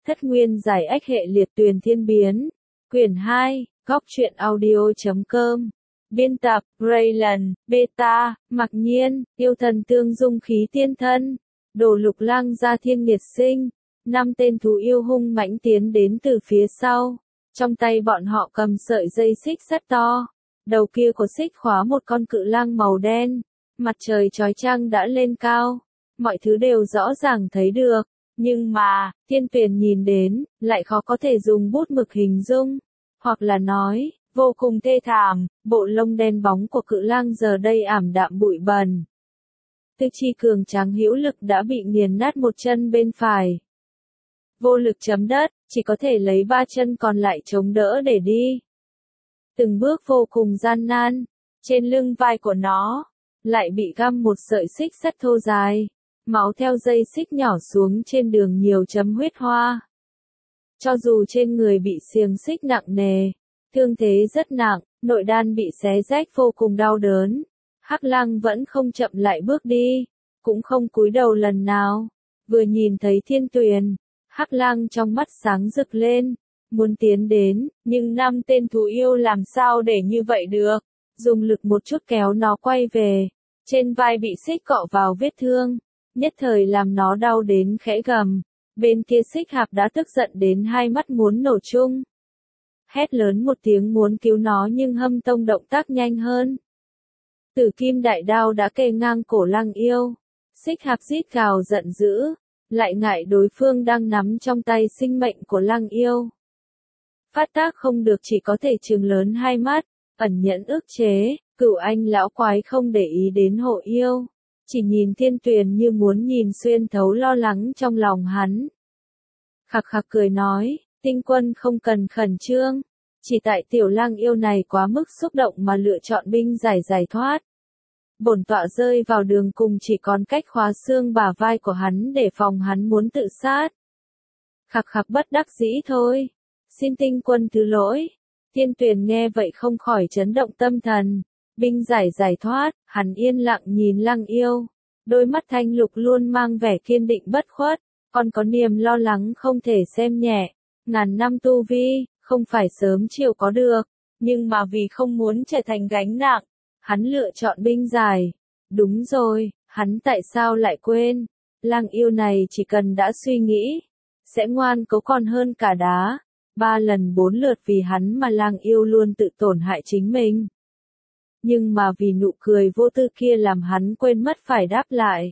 Thất nguyên giải ách hệ liệt tuyền thiên biến. Quyển 2, góc truyện audio.com. Biên tập, Raylan, Beta, Mặc Nhiên, yêu thần tương dung khí tiên thân. Đồ Lục Lang gia thiên nghiệt sinh. 5 tên thú yêu hung mãnh tiến đến từ phía sau. Trong tay bọn họ cầm sợi dây xích sắt to. Đầu kia của xích khóa một con cự lang màu đen. Mặt trời chói chang đã lên cao. Mọi thứ đều rõ ràng thấy được. Nhưng mà, Thiên Tuyền nhìn đến, lại khó có thể dùng bút mực hình dung. Hoặc là nói, vô cùng thê thảm, bộ lông đen bóng của cự lang giờ đây ảm đạm bụi bẩn. Tư chi cường tráng hữu lực đã bị nghiền nát một chân bên phải. Vô lực chấm đất, chỉ có thể lấy 3 chân còn lại chống đỡ để đi. Từng bước vô cùng gian nan, trên lưng vai của nó, lại bị găm một sợi xích sắt thô dài. Máu theo dây xích nhỏ xuống trên đường nhiều chấm huyết hoa. Cho dù trên người bị xiềng xích nặng nề, thương thế rất nặng, nội đan bị xé rách vô cùng đau đớn. Hắc Lang vẫn không chậm lại bước đi, cũng không cúi đầu lần nào. Vừa nhìn thấy Thiên Tuyền, Hắc Lang trong mắt sáng rực lên, muốn tiến đến, nhưng 5 tên thú yêu làm sao để như vậy được. Dùng lực một chút kéo nó quay về, trên vai bị xích cọ vào vết thương. Nhất thời làm nó đau đến khẽ gầm, bên kia xích hạp đã tức giận đến hai mắt muốn nổ chung. Hét lớn một tiếng muốn cứu nó nhưng Hâm Tông động tác nhanh hơn. Tử kim đại đao đã kề ngang cổ Lang yêu, xích hạp rít gào giận dữ, lại ngại đối phương đang nắm trong tay sinh mệnh của Lang yêu. Phát tác không được chỉ có thể trừng lớn hai mắt, ẩn nhẫn ức chế, Cửu Anh lão quái không để ý đến hộ yêu. Chỉ nhìn Thiên Tuyền như muốn nhìn xuyên thấu lo lắng trong lòng hắn. Khặc khặc cười nói, Tinh Quân không cần khẩn trương, chỉ tại tiểu lang yêu này quá mức xúc động mà lựa chọn binh giải thoát. Bổn tọa rơi vào đường cùng chỉ còn cách khóa xương bả vai của hắn để phòng hắn muốn tự sát. Khặc khặc bất đắc dĩ thôi, xin Tinh Quân thứ lỗi. Thiên Tuyền nghe vậy không khỏi chấn động tâm thần. Binh giải thoát, hắn yên lặng nhìn Lang yêu, đôi mắt thanh lục luôn mang vẻ kiên định bất khuất, còn có niềm lo lắng không thể xem nhẹ. Ngàn năm tu vi, không phải sớm chiều có được, nhưng mà vì không muốn trở thành gánh nặng, hắn lựa chọn binh giải. Đúng rồi, hắn tại sao lại quên? Lang yêu này chỉ cần đã suy nghĩ, sẽ ngoan cố còn hơn cả đá. 3 lần 4 lượt vì hắn mà Lang yêu luôn tự tổn hại chính mình. Nhưng mà vì nụ cười vô tư kia làm hắn quên mất phải đáp lại.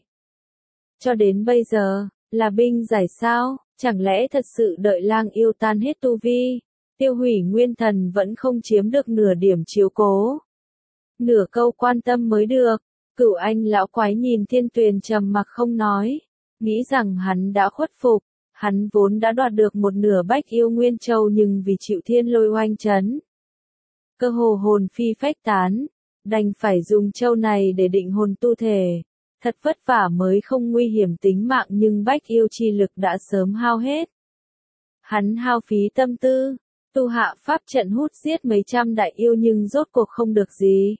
Cho đến bây giờ, là binh giải sao, chẳng lẽ thật sự đợi Lang yêu tan hết tu vi, tiêu hủy nguyên thần vẫn không chiếm được nửa điểm chiếu cố. Nửa câu quan tâm mới được. Cửu Anh lão quái nhìn Thiên Tuyền trầm mặc không nói, nghĩ rằng hắn đã khuất phục. Hắn vốn đã đoạt được một nửa Bách Yêu Nguyên Châu nhưng vì chịu thiên lôi oanh chấn, cơ hồ hồn phi phách tán, đành phải dùng châu này để định hồn tu thể. Thật vất vả mới không nguy hiểm tính mạng nhưng Bách Yêu chi lực đã sớm hao hết. Hắn hao phí tâm tư, tu hạ pháp trận hút giết mấy trăm đại yêu nhưng rốt cuộc không được gì.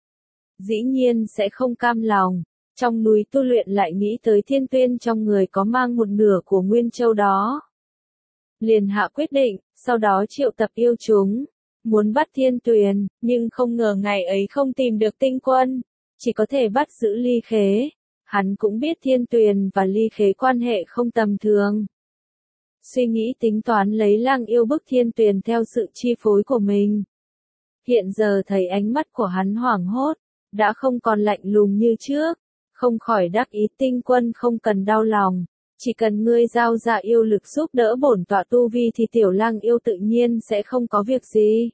Dĩ nhiên sẽ không cam lòng. Trong núi tu luyện lại nghĩ tới Thiên Tuyên trong người có mang một nửa của Nguyên Châu đó. Liền hạ quyết định, sau đó triệu tập yêu chúng, muốn bắt Thiên Tuyền, nhưng không ngờ ngày ấy không tìm được Tinh Quân, chỉ có thể bắt giữ Ly Khế. Hắn cũng biết Thiên Tuyền và Ly Khế quan hệ không tầm thường. Suy nghĩ tính toán lấy Lang yêu bức Thiên Tuyền theo sự chi phối của mình. Hiện giờ thấy ánh mắt của hắn hoảng hốt, đã không còn lạnh lùng như trước. Không khỏi đắc ý Tinh Quân không cần đau lòng, chỉ cần ngươi giao ra yêu lực giúp đỡ bổn tọa tu vi thì tiểu Lang yêu tự nhiên sẽ không có việc gì.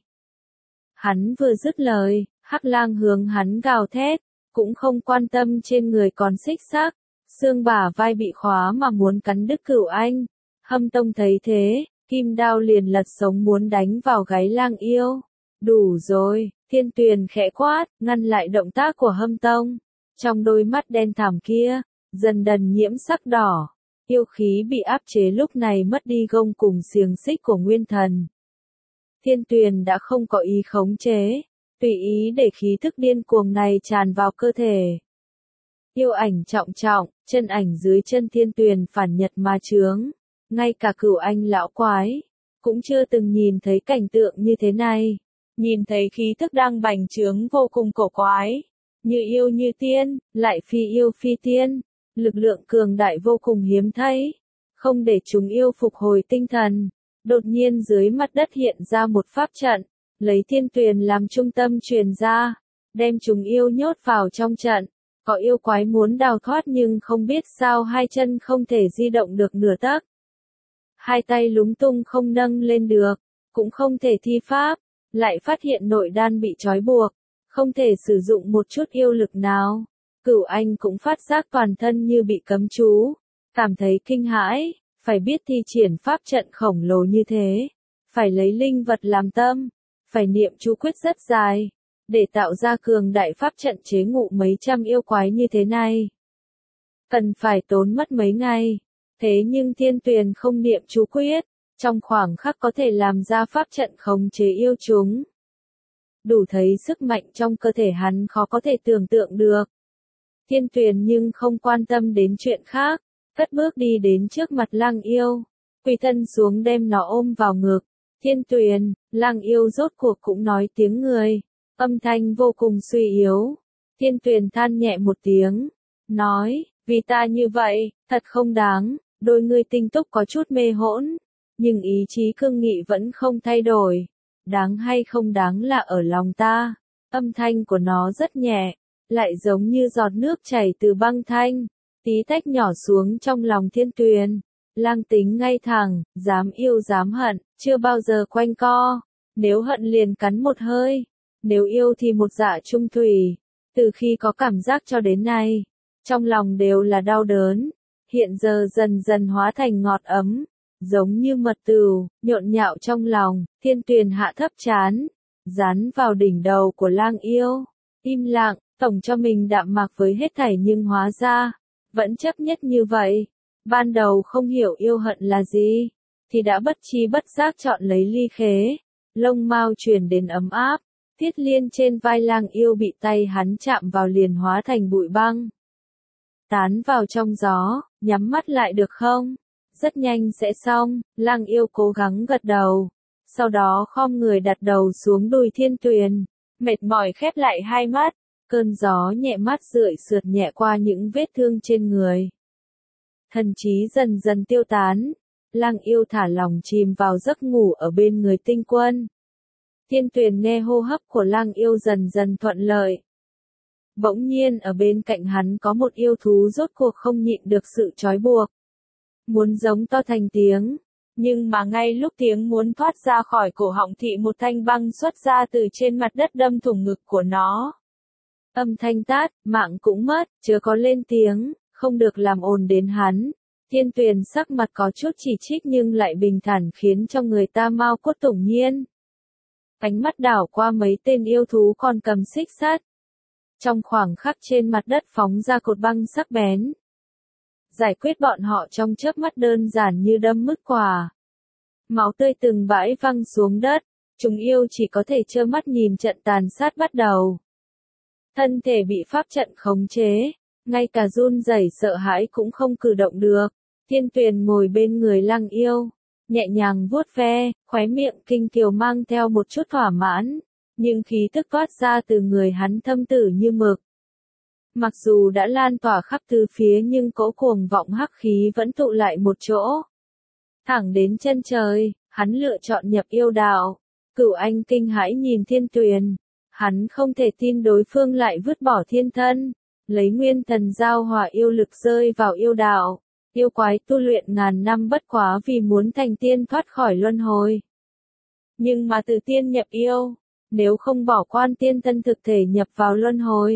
Hắn vừa dứt lời, Hắc Lang hướng hắn gào thét, cũng không quan tâm trên người còn xích xác, xương bả vai bị khóa mà muốn cắn đứt Cửu Anh. Hâm Tông thấy thế, kim đao liền lật sống muốn đánh vào gáy Lang yêu. Đủ rồi, Thiên Tuyền khẽ quát, ngăn lại động tác của Hâm Tông. Trong đôi mắt đen thẳm kia, dần dần nhiễm sắc đỏ, yêu khí bị áp chế lúc này mất đi gông cùng xiềng xích của nguyên thần. Thiên Tuyền đã không có ý khống chế, tùy ý để khí thức điên cuồng này tràn vào cơ thể. Yêu ảnh trọng trọng, chân ảnh dưới chân Thiên Tuyền phản nhật mà chướng, ngay cả Cửu Anh lão quái cũng chưa từng nhìn thấy cảnh tượng như thế này. Nhìn thấy khí thức đang bành trướng vô cùng cổ quái, như yêu như tiên, lại phi yêu phi tiên, lực lượng cường đại vô cùng hiếm thấy, không để chúng yêu phục hồi tinh thần. Đột nhiên dưới mặt đất hiện ra một pháp trận, lấy Thiên Tuyền làm trung tâm truyền ra, đem chúng yêu nhốt vào trong trận. Có yêu quái muốn đào thoát nhưng không biết sao hai chân không thể di động được nửa tấc. Hai tay lúng tung không nâng lên được, cũng không thể thi pháp, lại phát hiện nội đan bị trói buộc, không thể sử dụng một chút yêu lực nào. Cửu Anh cũng phát giác toàn thân như bị cấm chú, cảm thấy kinh hãi, phải biết thi triển pháp trận khổng lồ như thế, phải lấy linh vật làm tâm, phải niệm chú quyết rất dài, để tạo ra cường đại pháp trận chế ngự mấy trăm yêu quái như thế này. Cần phải tốn mất mấy ngày, thế nhưng Thiên Tuyền không niệm chú quyết, trong khoảng khắc có thể làm ra pháp trận khống chế yêu chúng. Đủ thấy sức mạnh trong cơ thể hắn khó có thể tưởng tượng được. Thiên Tuyền nhưng không quan tâm đến chuyện khác, cất bước đi đến trước mặt lang yêu, quỳ thân xuống đem nó ôm vào ngực. Thiên Tuyền, lang yêu rốt cuộc cũng nói tiếng người, âm thanh vô cùng suy yếu. Thiên Tuyền than nhẹ một tiếng, nói, vì ta như vậy, thật không đáng, đôi ngươi tinh túc có chút mê hỗn, nhưng ý chí cương nghị vẫn không thay đổi. Đáng hay không đáng là ở lòng ta. Âm thanh của nó rất nhẹ, lại giống như giọt nước chảy từ băng thanh, tí tách nhỏ xuống trong lòng Thiên Tuyền. Lang tính ngay thẳng, dám yêu dám hận, chưa bao giờ quanh co. Nếu hận liền cắn một hơi, nếu yêu thì một dạ trung thủy. Từ khi có cảm giác cho đến nay, trong lòng đều là đau đớn, hiện giờ dần dần hóa thành ngọt ấm, giống như mật tửu, nhộn nhạo trong lòng. Thiên Tuyền hạ thấp trán, dán vào đỉnh đầu của lang yêu, im lặng, tổng cho mình đạm mạc với hết thảy nhưng hóa ra, vẫn chấp nhất như vậy. Ban đầu không hiểu yêu hận là gì, thì đã bất chi bất giác chọn lấy ly khế, lông mao truyền đến ấm áp, Thiết Liên trên vai lang yêu bị tay hắn chạm vào liền hóa thành bụi băng. Tán vào trong gió, nhắm mắt lại được không? Rất nhanh sẽ xong, lang yêu cố gắng gật đầu. Sau đó khom người đặt đầu xuống đùi Thiên Tuyền, mệt mỏi khép lại hai mắt, cơn gió nhẹ mát rượi sượt nhẹ qua những vết thương trên người. Thần trí dần dần tiêu tán, lang yêu thả lòng chìm vào giấc ngủ ở bên người Tinh Quân. Thiên Tuyền nghe hô hấp của lang yêu dần dần thuận lợi. Bỗng nhiên ở bên cạnh hắn có một yêu thú rốt cuộc không nhịn được sự trói buộc. Muốn giống to thành tiếng, nhưng mà ngay lúc tiếng muốn thoát ra khỏi cổ họng thì một thanh băng xuất ra từ trên mặt đất đâm thủng ngực của nó. Âm thanh tát, mạng cũng mất, chớ có lên tiếng, không được làm ồn đến hắn. Thiên Tuyền sắc mặt có chút chỉ trích nhưng lại bình thản khiến cho người ta mau cốt tủng nhiên. Ánh mắt đảo qua mấy tên yêu thú còn cầm xích sắt. Trong khoảng khắc trên mặt đất phóng ra cột băng sắc bén. Giải quyết bọn họ trong chớp mắt đơn giản như đâm mứt quả. Máu tươi từng bãi văng xuống đất, chúng yêu chỉ có thể trơ mắt nhìn trận tàn sát bắt đầu. Thân thể bị pháp trận khống chế, ngay cả run rẩy sợ hãi cũng không cử động được. Thiên Tuyền ngồi bên người lang yêu, nhẹ nhàng vuốt ve, khóe miệng kinh kiều mang theo một chút thỏa mãn, nhưng khí tức toát ra từ người hắn thâm tử như mực. Mặc dù đã lan tỏa khắp tứ phía nhưng cỗ cuồng vọng hắc khí vẫn tụ lại một chỗ. Thẳng đến chân trời, hắn lựa chọn nhập yêu đạo. Cửu Anh kinh hãi nhìn Thiên Tuyền, hắn không thể tin đối phương lại vứt bỏ thiên thân, lấy nguyên thần giao hỏa yêu lực rơi vào yêu đạo. Yêu quái tu luyện ngàn năm bất quá vì muốn thành tiên thoát khỏi luân hồi. Nhưng mà từ tiên nhập yêu, nếu không bỏ quan tiên thân thực thể nhập vào luân hồi,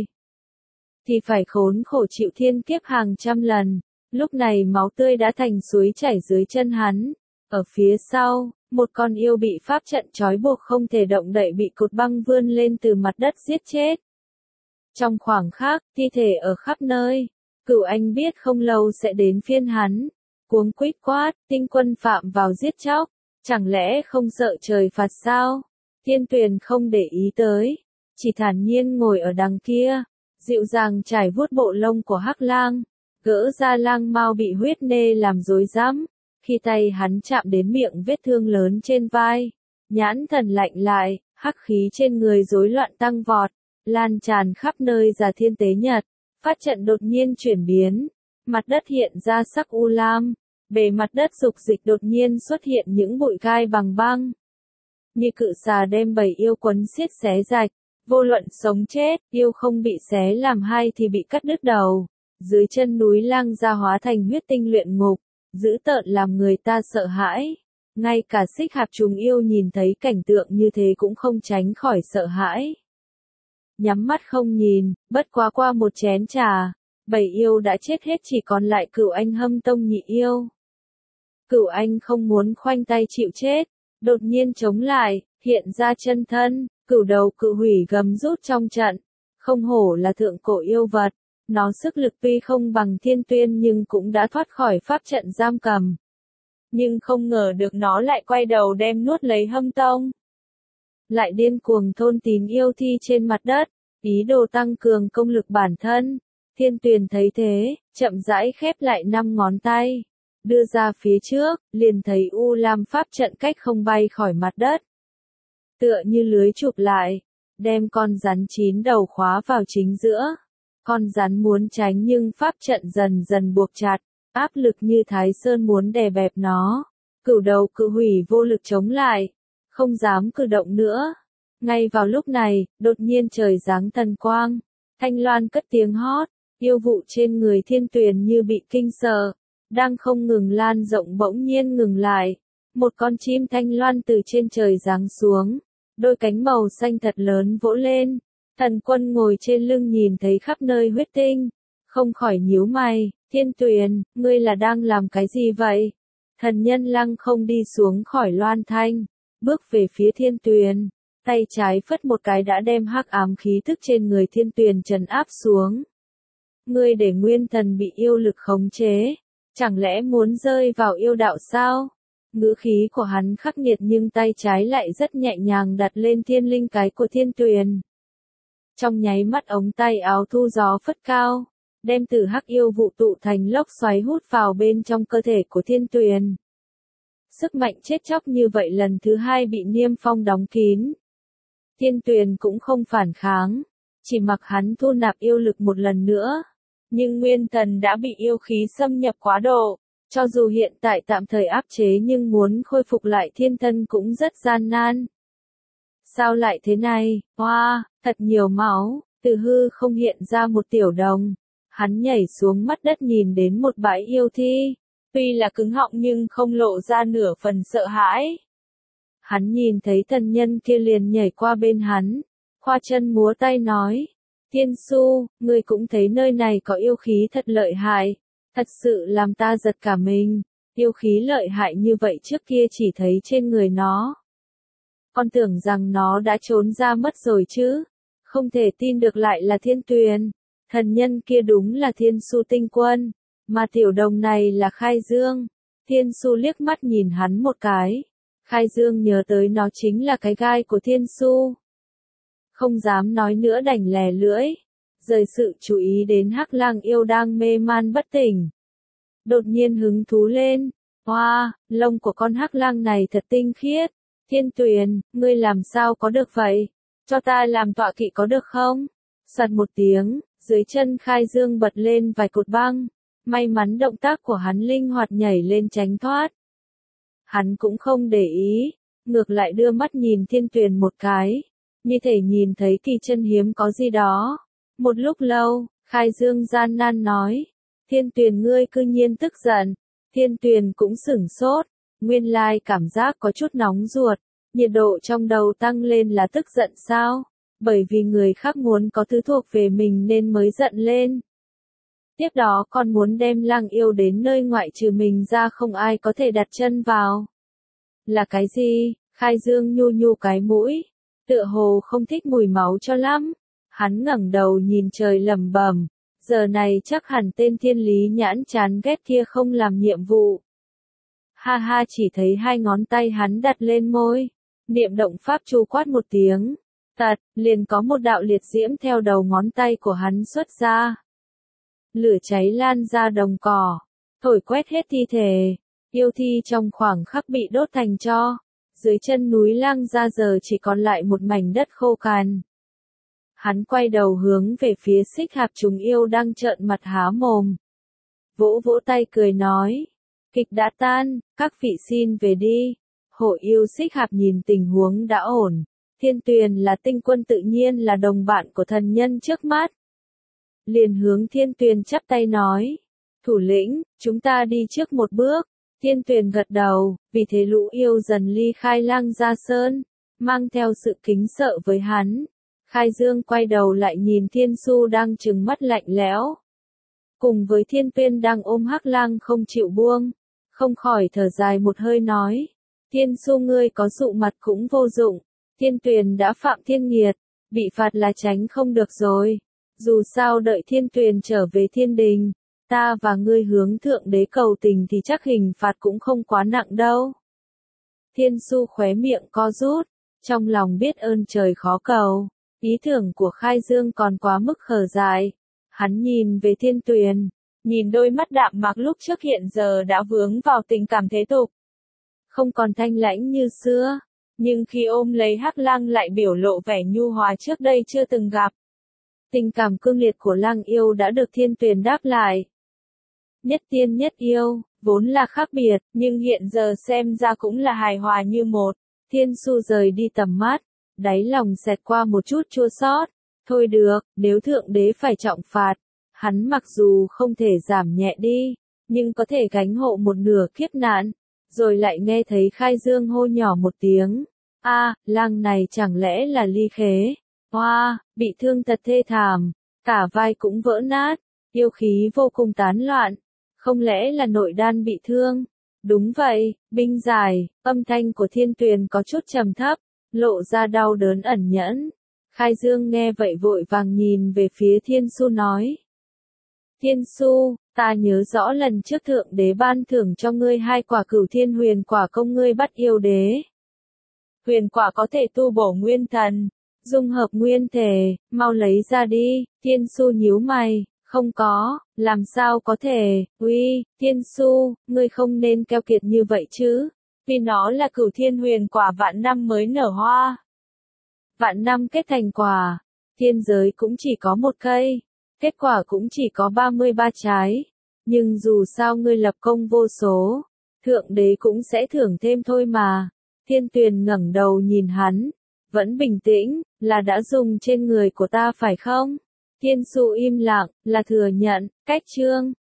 thì phải khốn khổ chịu thiên kiếp hàng trăm lần. Lúc này máu tươi đã thành suối chảy dưới chân hắn. Ở phía sau, một con yêu bị pháp trận trói buộc không thể động đậy bị cột băng vươn lên từ mặt đất giết chết. Trong khoảng khắc, thi thể ở khắp nơi. Cửu Anh biết không lâu sẽ đến phiên hắn. Cuống quýt quát, Tinh Quân phạm vào giết chóc. Chẳng lẽ không sợ trời phạt sao? Thiên Tuyền không để ý tới, chỉ thản nhiên ngồi ở đằng kia, dịu dàng trải vuốt bộ lông của hắc lang, gỡ ra lang mao bị huyết nê làm rối rắm, Khi tay hắn chạm đến miệng vết thương lớn trên vai, nhãn thần lạnh lại, hắc khí trên người rối loạn tăng vọt, lan tràn khắp nơi Già Thiên Tế Nhật. Pháp trận đột nhiên chuyển biến, mặt đất hiện ra sắc u lam, bề mặt đất dục dịch đột nhiên xuất hiện những bụi gai bằng băng. Như cự xà đem bầy yêu quấn xiết xé rạch, vô luận sống chết, yêu không bị xé làm hai thì bị cắt đứt đầu. Dưới chân núi Lang Gia hóa thành huyết tinh luyện ngục, dữ tợn làm người ta sợ hãi. Ngay cả Xích Hạp trùng yêu nhìn thấy cảnh tượng như thế cũng không tránh khỏi sợ hãi. Nhắm mắt không nhìn, bất quá qua một chén trà, bầy yêu đã chết hết, chỉ còn lại Cửu Anh Hâm Tông nhị yêu. Cửu Anh không muốn khoanh tay chịu chết, đột nhiên chống lại, hiện ra chân thân, cửu đầu cự hủy gầm rút trong trận. Không hổ là thượng cổ yêu vật, nó sức lực tuy không bằng Thiên Tuyên nhưng cũng đã thoát khỏi pháp trận giam cầm. Nhưng không ngờ được nó lại quay đầu đem nuốt lấy Hâm Tông. Lại điên cuồng thôn tín yêu thi trên mặt đất, ý đồ tăng cường công lực bản thân. Thiên Tuyền thấy thế, chậm rãi khép lại 5 ngón tay, đưa ra phía trước, liền thấy U Lam pháp trận cách không bay khỏi mặt đất. Tựa như lưới chụp lại, đem con rắn 9 đầu khóa vào chính giữa. Con rắn muốn tránh nhưng pháp trận dần dần buộc chặt, áp lực như Thái Sơn muốn đè bẹp nó. Cửu đầu cự hủy vô lực chống lại, không dám cử động nữa. Ngay vào lúc này, đột nhiên trời giáng thần quang, Thanh Loan cất tiếng hót, yêu vụ trên người Thiên Tuyền như bị kinh sợ, đang không ngừng lan rộng bỗng nhiên ngừng lại. Một con chim thanh loan từ trên trời giáng xuống, đôi cánh màu xanh thật lớn vỗ lên. Thần Quân ngồi trên lưng nhìn thấy khắp nơi huyết tinh, không khỏi nhíu mày. Thiên Tuyền, ngươi là đang làm cái gì vậy? Thần Nhân Lăng không đi xuống khỏi loan thanh, bước về phía Thiên Tuyền, tay trái phất một cái đã đem hắc ám khí thức trên người Thiên Tuyền trấn áp xuống. Ngươi để nguyên thần bị yêu lực khống chế, chẳng lẽ muốn rơi vào yêu đạo sao? Ngữ khí của hắn khắc nghiệt nhưng tay trái lại rất nhẹ nhàng đặt lên thiên linh cái của Thiên Tuyền. Trong nháy mắt ống tay áo thu gió phất cao, đem từ hắc yêu vụ tụ thành lốc xoáy hút vào bên trong cơ thể của Thiên Tuyền. Sức mạnh chết chóc như vậy lần thứ hai bị niêm phong đóng kín. Thiên Tuyền cũng không phản kháng, chỉ mặc hắn thu nạp yêu lực một lần nữa. Nhưng nguyên thần đã bị yêu khí xâm nhập quá độ, cho dù hiện tại tạm thời áp chế nhưng muốn khôi phục lại thiên thân cũng rất gian nan. Sao lại thế này? Hoa, thật nhiều máu, từ hư không hiện ra một tiểu đồng. Hắn nhảy xuống mắt đất nhìn đến một bãi yêu thi, tuy là cứng họng nhưng không lộ ra nửa phần sợ hãi. Hắn nhìn thấy thần nhân kia liền nhảy qua bên hắn, khoa chân múa tay nói, Thiên Su, ngươi cũng thấy nơi này có yêu khí thật lợi hại, thật sự làm ta giật cả mình, yêu khí lợi hại như vậy trước kia chỉ thấy trên người nó. Con tưởng rằng nó đã trốn ra mất rồi chứ, không thể tin được lại là Thiên Tuyền. Thần nhân kia đúng là Thiên Su tinh quân, mà tiểu đồng này là Khai Dương. Thiên Su liếc mắt nhìn hắn một cái. Khai Dương nhớ tới nó chính là cái gai của Thiên Su. Không dám nói nữa đành lè lưỡi, rời sự chú ý đến Hắc Lang yêu đang mê man bất tỉnh. Đột nhiên hứng thú lên, hoa, lông của con Hắc Lang này thật tinh khiết. Thiên Tuyền, ngươi làm sao có được vậy? Cho ta làm tọa kỵ có được không? Sật một tiếng, dưới chân Khai Dương bật lên vài cột băng. May mắn động tác của hắn linh hoạt nhảy lên tránh thoát. Hắn cũng không để ý, ngược lại đưa mắt nhìn Thiên Tuyền một cái, như thể nhìn thấy kỳ chân hiếm có gì đó. Một lúc lâu, Khai Dương gian nan nói, Thiên Tuyền ngươi cư nhiên tức giận. Thiên Tuyền cũng sửng sốt, nguyên lai cảm giác có chút nóng ruột, nhiệt độ trong đầu tăng lên là tức giận sao? Bởi vì người khác muốn có thứ thuộc về mình nên mới giận lên. Tiếp đó con muốn đem Lang yêu đến nơi ngoại trừ mình ra không ai có thể đặt chân vào. Là cái gì? Khai Dương nhu nhu cái mũi, tựa hồ không thích mùi máu cho lắm. Hắn ngẩng đầu nhìn trời lẩm bẩm, giờ này chắc hẳn tên Thiên Lý Nhãn chán ghét kia không làm nhiệm vụ. Ha ha, chỉ thấy hai ngón tay hắn đặt lên môi, niệm động pháp chú quát một tiếng, tạt, liền có một đạo liệt diễm theo đầu ngón tay của hắn xuất ra. Lửa cháy lan ra đồng cỏ, thổi quét hết thi thể. Yêu thi trong khoảng khắc bị đốt thành tro. Dưới chân núi Lang Gia giờ chỉ còn lại một mảnh đất khô cằn. Hắn quay đầu hướng về phía Xích Hạp chúng yêu đang trợn mặt há mồm. Vỗ vỗ tay cười nói. Kịch đã tan, các vị xin về đi. Hổ yêu Xích Hạp nhìn tình huống đã ổn. Thiên Tuyền là tinh quân tự nhiên là đồng bạn của thần nhân trước mắt. Liền hướng Thiên Tuyền chắp tay nói. Thủ lĩnh, chúng ta đi trước một bước. Thiên Tuyền gật đầu, vì thế lũ yêu dần ly khai Lang Gia Sơn, mang theo sự kính sợ với hắn. Khai Dương quay đầu lại nhìn Thiên Su đang trừng mắt lạnh lẽo. Cùng với Thiên Tuyên đang ôm Hắc Lang không chịu buông, không khỏi thở dài một hơi nói. Thiên Su ngươi có dụ mặt cũng vô dụng, Thiên Tuyền đã phạm thiên nghiệt, bị phạt là tránh không được rồi. Dù sao đợi Thiên Tuyền trở về thiên đình, ta và ngươi hướng thượng đế cầu tình thì chắc hình phạt cũng không quá nặng đâu. Thiên Su khóe miệng co rút, trong lòng biết ơn trời khó cầu. Ý tưởng của Khai Dương còn quá mức khờ dại. Hắn nhìn về Thiên Tuyền, nhìn đôi mắt đạm mạc lúc trước hiện giờ đã vướng vào tình cảm thế tục. Không còn thanh lãnh như xưa, nhưng khi ôm lấy Hắc Lang lại biểu lộ vẻ nhu hòa trước đây chưa từng gặp. Tình cảm cương liệt của Lang yêu đã được Thiên Tuyền đáp lại. Nhất tiên nhất yêu, vốn là khác biệt, nhưng hiện giờ xem ra cũng là hài hòa như một. Thiên Su rời đi tầm mắt, đáy lòng xẹt qua một chút chua xót. Thôi được, nếu thượng đế phải trọng phạt, hắn mặc dù không thể giảm nhẹ đi, nhưng có thể gánh hộ một nửa kiếp nạn. Rồi lại nghe thấy Khai Dương hô nhỏ một tiếng. Lang này chẳng lẽ là Ly Khế? Hoa, bị thương thật thê thảm, cả vai cũng vỡ nát, yêu khí vô cùng tán loạn. Không lẽ là nội đan bị thương? Đúng vậy, binh giải, âm thanh của Thiên Tuyền có chút trầm thấp, lộ ra đau đớn ẩn nhẫn. Khai Dương nghe vậy vội vàng nhìn về phía Thiên Su nói. Thiên Su, ta nhớ rõ lần trước thượng đế ban thưởng cho ngươi 2 quả Cửu Thiên Huyền Quả công ngươi bắt yêu đế. Huyền quả có thể tu bổ nguyên thần, dung hợp nguyên thể, mau lấy ra đi. Thiên Su nhíu mày, không có, làm sao có thể, uy, Thiên Su, ngươi không nên keo kiệt như vậy chứ, vì nó là Cửu Thiên Huyền Quả vạn năm mới nở hoa. Vạn năm kết thành quả, thiên giới cũng chỉ có 1 cây, kết quả cũng chỉ có 33 trái, nhưng dù sao ngươi lập công vô số, thượng đế cũng sẽ thưởng thêm thôi mà. Thiên Tuyền ngẩng đầu nhìn hắn, vẫn bình tĩnh, là đã dùng trên người của ta phải không? Thiên Su im lặng, là thừa nhận, cách chương.